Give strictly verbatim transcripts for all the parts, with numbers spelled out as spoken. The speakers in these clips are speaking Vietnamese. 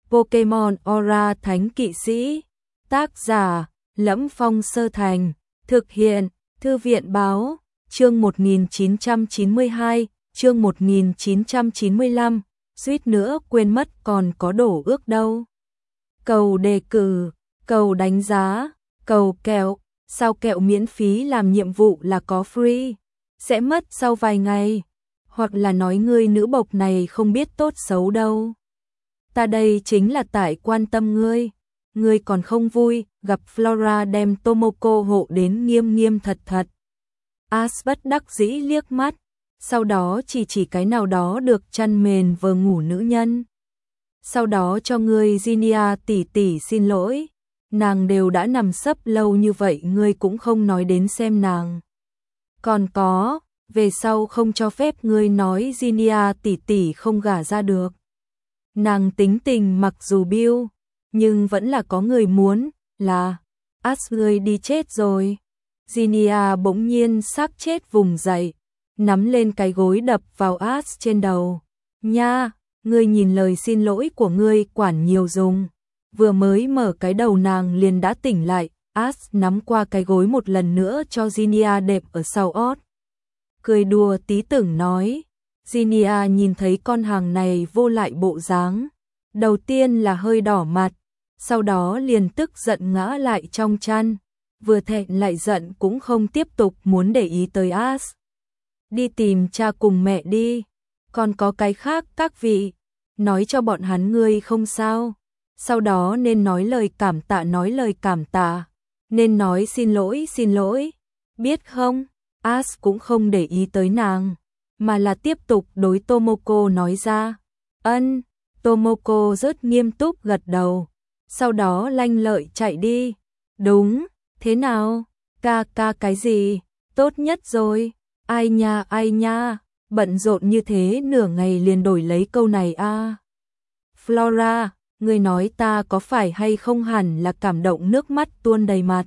Pokemon Aura Thánh Kỵ Sĩ. Tác giả: Lẫm Phong Sơ Thành. Thực hiện: Thư viện báo. Chương một nghìn chín trăm chín mươi hai, chương một nghìn chín trăm chín mươi lăm, suýt nữa quên mất còn có đổ ước đâu. Cầu đề cử, cầu đánh giá, cầu kẹo, sao kẹo miễn phí làm nhiệm vụ là có free, sẽ mất sau vài ngày, hoặc là nói ngươi nữ bộc này không biết tốt xấu đâu. Ta đây chính là tại quan tâm ngươi, ngươi còn không vui, gặp Flora đem Tomoko hộ đến nghiêm nghiêm thật thật. Ash bất đắc dĩ liếc mắt, sau đó chỉ chỉ cái nào đó được chăn mền vừa ngủ nữ nhân. Sau đó cho ngươi Ginia tỷ tỷ xin lỗi, nàng đều đã nằm sấp lâu như vậy ngươi cũng không nói đến xem nàng. Còn có, về sau không cho phép ngươi nói Ginia tỷ tỷ không gả ra được. Nàng tính tình mặc dù biêu, nhưng vẫn là có người muốn, là Ash ngươi đi chết rồi. Ginia bỗng nhiên xác chết vùng dậy, nắm lên cái gối đập vào Ash trên đầu. Nha, ngươi nhìn lời xin lỗi của ngươi quản nhiều dùng. Vừa mới mở cái đầu nàng liền đã tỉnh lại, Ash nắm qua cái gối một lần nữa cho Ginia đệm ở sau ót. Cười đùa tí tưởng nói, Ginia nhìn thấy con hàng này vô lại bộ dáng. Đầu tiên là hơi đỏ mặt, sau đó liền tức giận ngã lại trong chăn. Vừa thẹn lại giận cũng không tiếp tục muốn để ý tới Ash. Đi tìm cha cùng mẹ đi, còn có cái khác các vị, nói cho bọn hắn ngươi không sao. Sau đó nên nói lời cảm tạ nói lời cảm tạ, nên nói xin lỗi xin lỗi, biết không? Ash cũng không để ý tới nàng, mà là tiếp tục đối Tomoko nói ra. Ân, Tomoko rất nghiêm túc gật đầu, sau đó lanh lợi chạy đi. Đúng, thế nào? Ca ca cái gì? Tốt nhất rồi. Ai nha ai nha, bận rộn như thế nửa ngày liền đổi lấy câu này a. À. Flora, ngươi nói ta có phải hay không hẳn là cảm động nước mắt tuôn đầy mặt.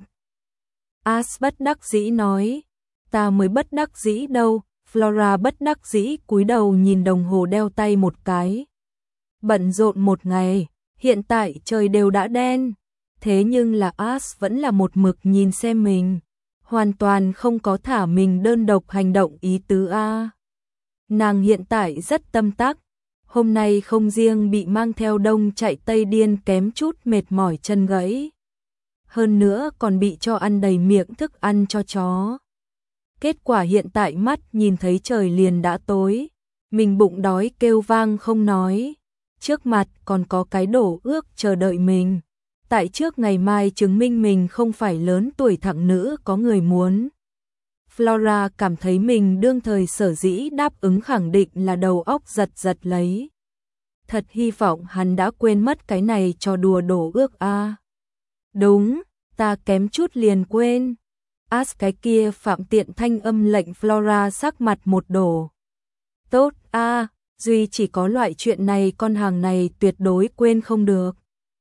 Ash bất đắc dĩ nói, ta mới bất đắc dĩ đâu. Flora bất đắc dĩ cúi đầu nhìn đồng hồ đeo tay một cái. Bận rộn một ngày, hiện tại trời đều đã đen. Thế nhưng là Ash vẫn là một mực nhìn xem mình, hoàn toàn không có thả mình đơn độc hành động ý tứ a. Nàng hiện tại rất tâm tắc, hôm nay không riêng bị mang theo đông chạy tây điên kém chút mệt mỏi chân gãy, hơn nữa còn bị cho ăn đầy miệng thức ăn cho chó. Kết quả hiện tại mắt nhìn thấy trời liền đã tối, mình bụng đói kêu vang không nói, trước mặt còn có cái đổ ước chờ đợi mình. Tại trước ngày mai chứng minh mình không phải lớn tuổi thẳng nữ có người muốn. Flora cảm thấy mình đương thời sở dĩ đáp ứng khẳng định là đầu óc giật giật lấy. Thật hy vọng hắn đã quên mất cái này trò đùa đổ ước a. À. Đúng, ta kém chút liền quên. Ash cái kia phạm tiện thanh âm lệnh Flora sắc mặt một đổ. Tốt a, à, duy chỉ có loại chuyện này con hàng này tuyệt đối quên không được.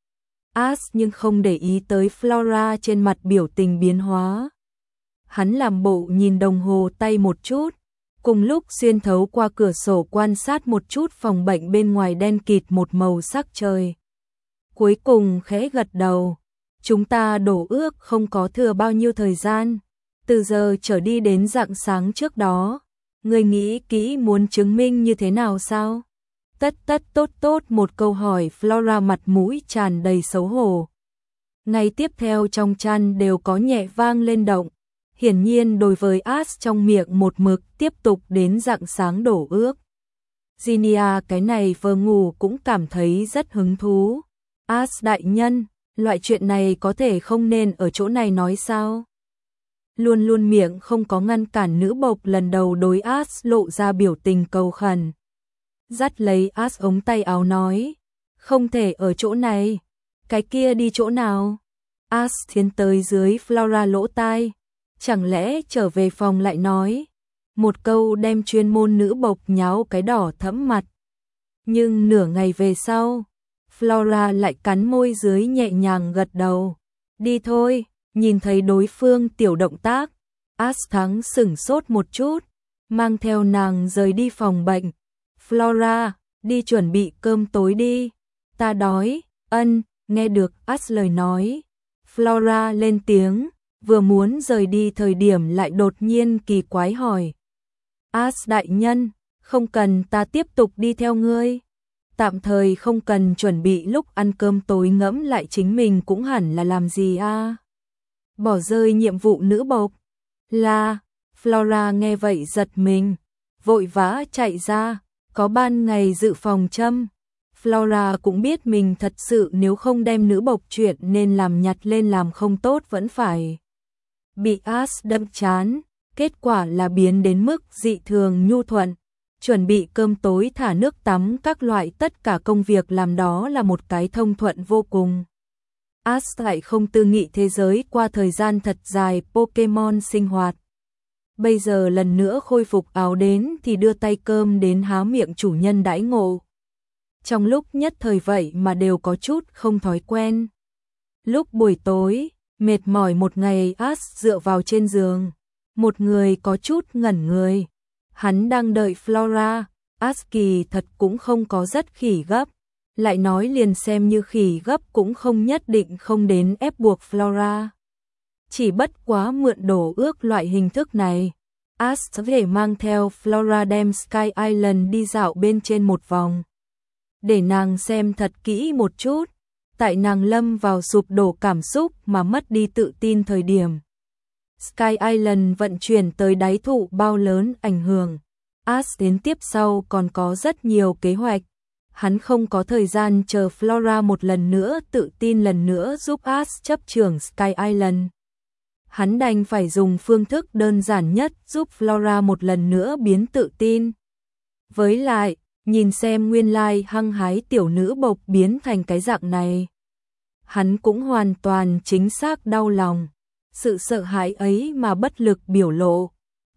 Ash nhưng không để ý tới Flora trên mặt biểu tình biến hóa. Hắn làm bộ nhìn đồng hồ tay một chút, cùng lúc xuyên thấu qua cửa sổ quan sát một chút phòng bệnh bên ngoài đen kịt một màu sắc trời. Cuối cùng khẽ gật đầu, chúng ta đổ ước không có thừa bao nhiêu thời gian, từ giờ trở đi đến rạng sáng trước đó, ngươi nghĩ kỹ muốn chứng minh như thế nào sao? Tất tất tốt tốt một câu hỏi Flora mặt mũi tràn đầy xấu hổ. Ngay tiếp theo trong chăn đều có nhẹ vang lên động. Hiển nhiên đối với Ash trong miệng một mực tiếp tục đến rạng sáng đổ ước. Ginia cái này vừa ngủ cũng cảm thấy rất hứng thú. Ash đại nhân, loại chuyện này có thể không nên ở chỗ này nói sao? Luôn luôn miệng không có ngăn cản nữ bộc lần đầu đối Ash lộ ra biểu tình cầu khẩn. Dắt lấy Ash ống tay áo nói, không thể ở chỗ này, cái kia đi chỗ nào? Ash tiến tới dưới Flora lỗ tai, chẳng lẽ trở về phòng lại nói, một câu đem chuyên môn nữ bộc nháo cái đỏ thẫm mặt. Nhưng nửa ngày về sau, Flora lại cắn môi dưới nhẹ nhàng gật đầu, đi thôi, nhìn thấy đối phương tiểu động tác, Ash thắng sửng sốt một chút, mang theo nàng rời đi phòng bệnh. Flora, đi chuẩn bị cơm tối đi, ta đói. Ân, nghe được As lời nói. Flora lên tiếng, vừa muốn rời đi thời điểm lại đột nhiên kỳ quái hỏi. As đại nhân, không cần ta tiếp tục đi theo ngươi. Tạm thời không cần, chuẩn bị lúc ăn cơm tối ngẫm lại chính mình cũng hẳn là làm gì a à? Bỏ rơi nhiệm vụ nữ bộc. Là, Flora nghe vậy giật mình, vội vã chạy ra, có ban ngày dự phòng châm. Flora cũng biết mình thật sự nếu không đem nữ bộc chuyện nên làm nhặt lên làm không tốt vẫn phải bị As đâm chán, kết quả là biến đến mức dị thường nhu thuận, chuẩn bị cơm tối thả nước tắm các loại, tất cả công việc làm đó là một cái thông thuận vô cùng. As lại không tư nghị thế giới qua thời gian thật dài Pokemon sinh hoạt. Bây giờ lần nữa khôi phục áo đến thì đưa tay cơm đến há miệng chủ nhân đãi ngộ. Trong lúc nhất thời vậy mà đều có chút không thói quen. Lúc buổi tối, mệt mỏi một ngày, As dựa vào trên giường, một người có chút ngẩn người. Hắn đang đợi Flora, As kỳ thật cũng không có rất khỉ gấp, lại nói liền xem như khỉ gấp cũng không nhất định không đến ép buộc Flora. Chỉ bất quá mượn đồ ước loại hình thức này, As có thể mang theo Flora đem Sky Island đi dạo bên trên một vòng. Để nàng xem thật kỹ một chút, tại nàng lâm vào sụp đổ cảm xúc mà mất đi tự tin thời điểm. Sky Island vận chuyển tới đáy thụ bao lớn ảnh hưởng. As đến tiếp sau còn có rất nhiều kế hoạch. Hắn không có thời gian chờ Flora một lần nữa tự tin lần nữa giúp As chấp trưởng Sky Island. Hắn đành phải dùng phương thức đơn giản nhất giúp Flora một lần nữa biến tự tin. Với lại, nhìn xem nguyên lai hăng hái tiểu nữ bộc biến thành cái dạng này. Hắn cũng hoàn toàn chính xác đau lòng. Sự sợ hãi ấy mà bất lực biểu lộ.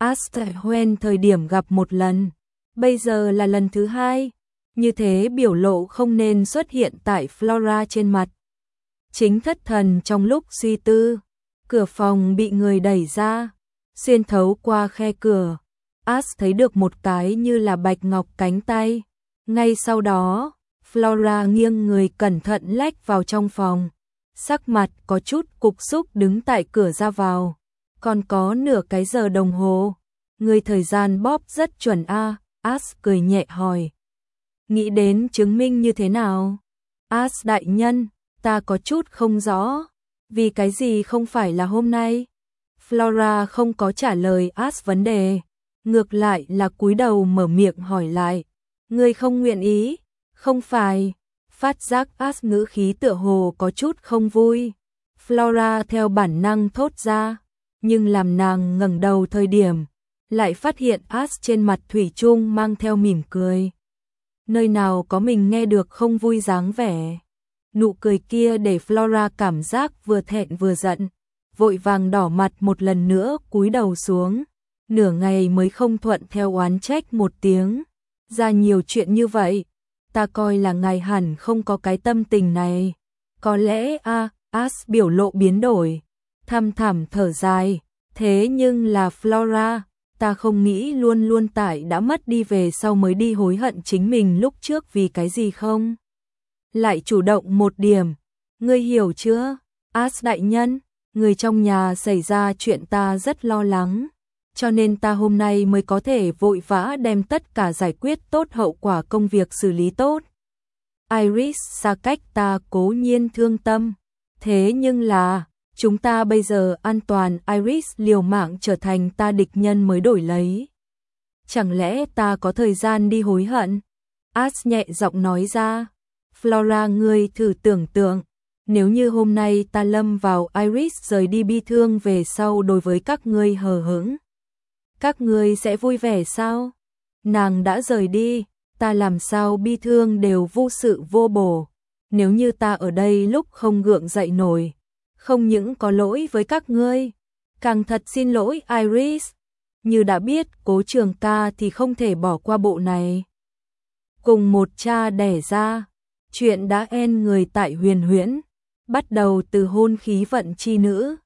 Astrid thời điểm gặp một lần, bây giờ là lần thứ hai. Như thế biểu lộ không nên xuất hiện tại Flora trên mặt. Chính thất thần trong lúc suy tư, cửa phòng bị người đẩy ra, xuyên thấu qua khe cửa. As thấy được một cái như là bạch ngọc cánh tay. Ngay sau đó, Flora nghiêng người cẩn thận lách vào trong phòng. Sắc mặt có chút cục xúc đứng tại cửa ra vào. Còn có nửa cái giờ đồng hồ. Người thời gian bóp rất chuẩn a. As cười nhẹ hỏi. Nghĩ đến chứng minh như thế nào? As đại nhân, ta có chút không rõ. Vì cái gì không phải là hôm nay? Flora không có trả lời As vấn đề. Ngược lại là cúi đầu mở miệng hỏi lại. Người không nguyện ý? Không phải. Phát giác As ngữ khí tựa hồ có chút không vui. Flora theo bản năng thốt ra. Nhưng làm nàng ngẩng đầu thời điểm, lại phát hiện As trên mặt thủy chung mang theo mỉm cười. Nơi nào có mình nghe được không vui dáng vẻ. Nụ cười kia để Flora cảm giác vừa thẹn vừa giận. Vội vàng đỏ mặt một lần nữa cúi đầu xuống. Nửa ngày mới không thuận theo oán trách một tiếng. Ra nhiều chuyện như vậy, ta coi là ngài hẳn không có cái tâm tình này. Có lẽ a à, As biểu lộ biến đổi, thăm thẳm thở dài. Thế nhưng là Flora, ta không nghĩ luôn luôn tại đã mất đi về sau mới đi hối hận chính mình lúc trước vì cái gì không? Lại chủ động một điểm, ngươi hiểu chưa? As đại nhân, người trong nhà xảy ra chuyện ta rất lo lắng. Cho nên ta hôm nay mới có thể vội vã đem tất cả giải quyết tốt hậu quả công việc xử lý tốt. Iris xa cách ta cố nhiên thương tâm. Thế nhưng là, chúng ta bây giờ an toàn, Iris liều mạng trở thành ta địch nhân mới đổi lấy. Chẳng lẽ ta có thời gian đi hối hận? As nhẹ giọng nói ra. Flora, ngươi thử tưởng tượng. Nếu như hôm nay ta lâm vào Iris rời đi bi thương về sau đối với các ngươi hờ hững. Các ngươi sẽ vui vẻ sao? Nàng đã rời đi, ta làm sao bi thương đều vô sự vô bổ. Nếu như ta ở đây lúc không gượng dậy nổi, không những có lỗi với các ngươi, càng thật xin lỗi Iris. Như đã biết Cố Trường Ca thì không thể bỏ qua bộ này. Cùng một cha đẻ ra, chuyện đã en người tại Huyền Huyễn, bắt đầu từ hôn khí vận chi nữ.